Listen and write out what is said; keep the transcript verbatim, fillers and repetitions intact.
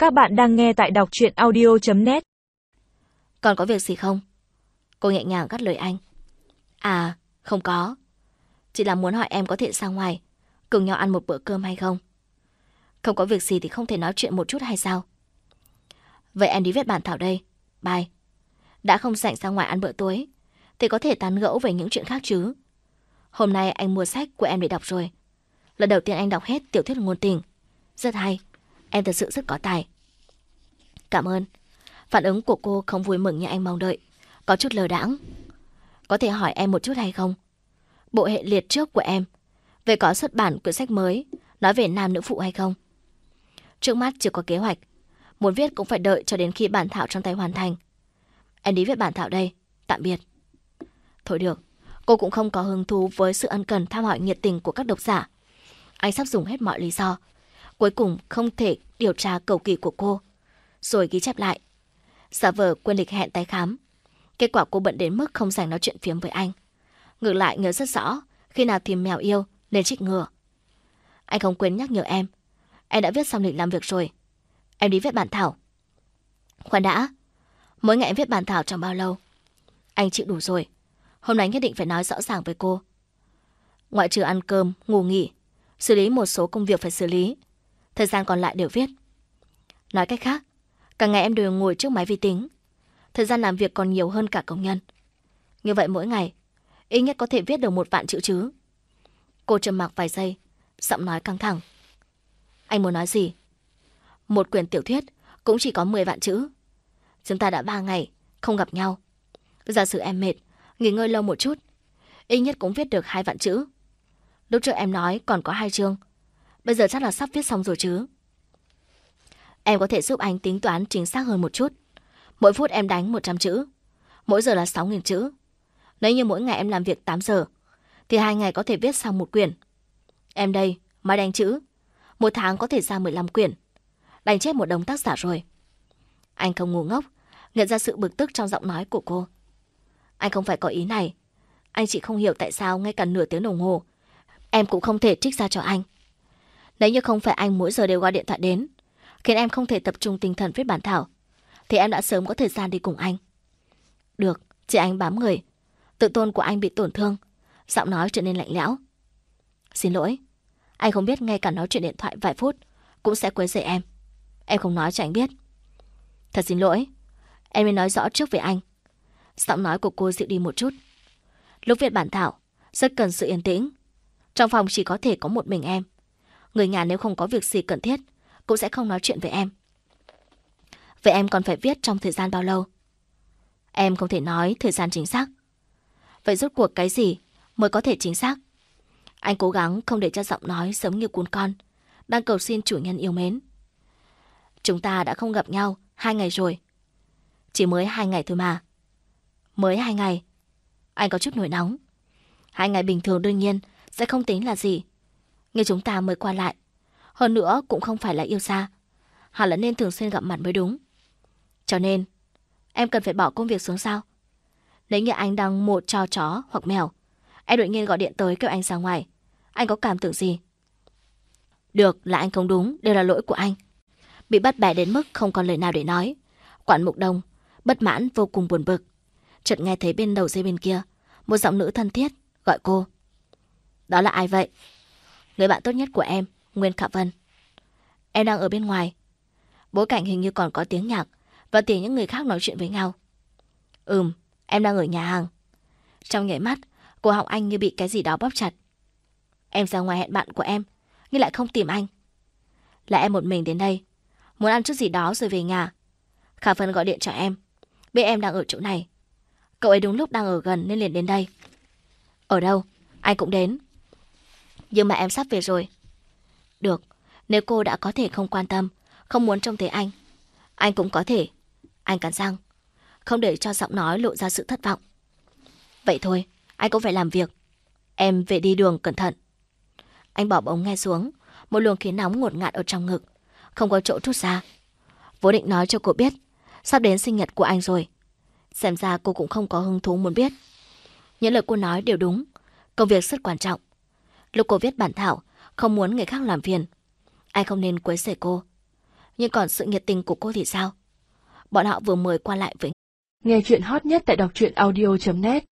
Các bạn đang nghe tại đọc truyện audio chấm net. Còn có việc gì không? Cô nhẹ nhàng gắt lời anh. À, không có. Chỉ là muốn hỏi em có thể ra ngoài cùng nhau ăn một bữa cơm hay không? Không có việc gì thì không thể nói chuyện một chút hay sao? Vậy em đi viết bản thảo đây. Bye. Đã không rảnh ra ngoài ăn bữa tối thì có thể tán gẫu về những chuyện khác chứ. Hôm nay anh mua sách của em để đọc rồi. Lần đầu tiên anh đọc hết tiểu thuyết ngôn tình. Rất hay. Em thật sự rất có tài. Cảm ơn. Phản ứng của cô không vui mừng như anh mong đợi, có chút lờ đãng. Có thể hỏi em một chút hay không? Bộ hệ liệt trước của em về có xuất bản quyển sách mới nói về nam nữ phụ hay không? Trước mắt chưa có kế hoạch. Muốn viết cũng phải đợi cho đến khi bản thảo trong tay hoàn thành. Em đi viết bản thảo đây. Tạm biệt. Thôi được. Cô cũng không có hứng thú với sự ân cần thăm hỏi nhiệt tình của các độc giả. Anh sắp dùng hết mọi lý do, cuối cùng không thể điều tra cầu kỳ của cô, rồi ghi chép lại. Giả vờ quên lịch hẹn tái khám. Kết quả cô bận đến mức không dành nói chuyện phiếm với anh. Ngược lại nhớ rất rõ khi nào tìm mèo yêu nên trích ngừa. Anh không quên nhắc nhở em. Em đã viết xong lịch làm việc rồi. Em đi viết bản thảo. Khoan đã. Mỗi ngày em viết bản thảo trong bao lâu? Anh chịu đủ rồi. Hôm nay nhất định phải nói rõ ràng với cô. Ngoại trừ ăn cơm, ngủ nghỉ, xử lý một số công việc phải xử lý, thời gian còn lại đều viết. Nói cách khác, cả ngày em đều ngồi trước máy vi tính. Thời gian làm việc còn nhiều hơn cả công nhân. Như vậy mỗi ngày ít nhất có thể viết được một vạn chữ chứ. Cô trầm mặc vài giây, giọng nói căng thẳng. Anh muốn nói gì? Một quyển tiểu thuyết cũng chỉ có mười vạn chữ. Chúng ta đã ba ngày không gặp nhau. Giả sử em mệt, nghỉ ngơi lâu một chút, ít nhất cũng viết được hai vạn chữ. Lúc trước em nói còn có hai chương, bây giờ chắc là sắp viết xong rồi chứ. Em có thể giúp anh tính toán chính xác hơn một chút. Mỗi phút em đánh một trăm chữ, mỗi giờ là sáu nghìn chữ. Nếu như mỗi ngày em làm việc tám giờ thì hai ngày có thể viết xong một quyển. Em đây mới đánh chữ, một tháng có thể ra mười lăm quyển. Đánh chết một đống tác giả rồi. Anh không ngu ngốc, nhận ra sự bực tức trong giọng nói của cô. Anh không phải có ý này. Anh chỉ không hiểu tại sao ngay cả nửa tiếng đồng hồ em cũng không thể trích ra cho anh. Nếu như không phải anh mỗi giờ đều gọi điện thoại đến, khiến em không thể tập trung tinh thần viết bản thảo, thì em đã sớm có thời gian đi cùng anh. Được, chỉ anh bám người. Tự tôn của anh bị tổn thương, giọng nói trở nên lạnh lẽo. Xin lỗi, anh không biết ngay cả nói chuyện điện thoại vài phút cũng sẽ quấy rầy em. Em không nói cho anh biết. Thật xin lỗi, em nên nói rõ trước với anh. Giọng nói của cô dịu đi một chút. Lúc viết bản thảo rất cần sự yên tĩnh. Trong phòng chỉ có thể có một mình em. Người nhà nếu không có việc gì cần thiết cũng sẽ không nói chuyện với em. Vậy em còn phải viết trong thời gian bao lâu? Em không thể nói thời gian chính xác. Vậy rốt cuộc cái gì mới có thể chính xác? Anh cố gắng không để cho giọng nói giống như cún con đang cầu xin chủ nhân yêu mến. Chúng ta đã không gặp nhau hai ngày rồi. Chỉ mới hai ngày thôi mà. Mới hai ngày. Anh có chút nổi nóng. Hai ngày bình thường đương nhiên sẽ không tính là gì. Nhưng chúng ta mới qua lại. Hơn nữa cũng không phải là yêu xa. Hẳn là nên thường xuyên gặp mặt mới đúng. Cho nên em cần phải bỏ công việc xuống sao? Nếu như anh đang một cho chó hoặc mèo, em đột nhiên gọi điện tới kêu anh ra ngoài, anh có cảm tưởng gì? Được là anh không đúng, đều là lỗi của anh. Bị bắt bẻ đến mức không còn lời nào để nói. Quản Mục Đông bất mãn vô cùng buồn bực. Chợt nghe thấy bên đầu dây bên kia một giọng nữ thân thiết gọi cô. Đó là ai vậy? Người bạn tốt nhất của em, Nguyên Khả Vân. Em đang ở bên ngoài. Bối cảnh hình như còn có tiếng nhạc và tiếng những người khác nói chuyện với nhau. Ừm, em đang ở nhà hàng. Trong nháy mắt, cổ họng anh như bị cái gì đó bóp chặt. Em ra ngoài hẹn bạn của em, nhưng lại không tìm anh. Là em một mình đến đây, muốn ăn chút gì đó rồi về nhà. Khả Vân gọi điện cho em, biết em đang ở chỗ này. Cậu ấy đúng lúc đang ở gần nên liền đến đây. Ở đâu? Anh cũng đến. Nhưng mà em sắp về rồi. Được, nếu cô đã có thể không quan tâm, không muốn trông thấy anh, anh cũng có thể. Anh cắn răng, không để cho giọng nói lộ ra sự thất vọng. Vậy thôi, anh cũng phải làm việc. Em về đi đường cẩn thận. Anh bỏ ống nghe xuống, một luồng khí nóng ngột ngạt ở trong ngực, không có chỗ trút ra. Vốn định nói cho cô biết sắp đến sinh nhật của anh rồi. Xem ra cô cũng không có hứng thú muốn biết. Những lời cô nói đều đúng. Công việc rất quan trọng. Lúc cô viết bản thảo, không muốn người khác làm phiền. Anh không nên quấy rầy cô. Nhưng còn sự nhiệt tình của cô thì sao? Bọn họ vừa mới qua lại với. Nghe chuyện hot nhất tại đọc truyện audio chấm net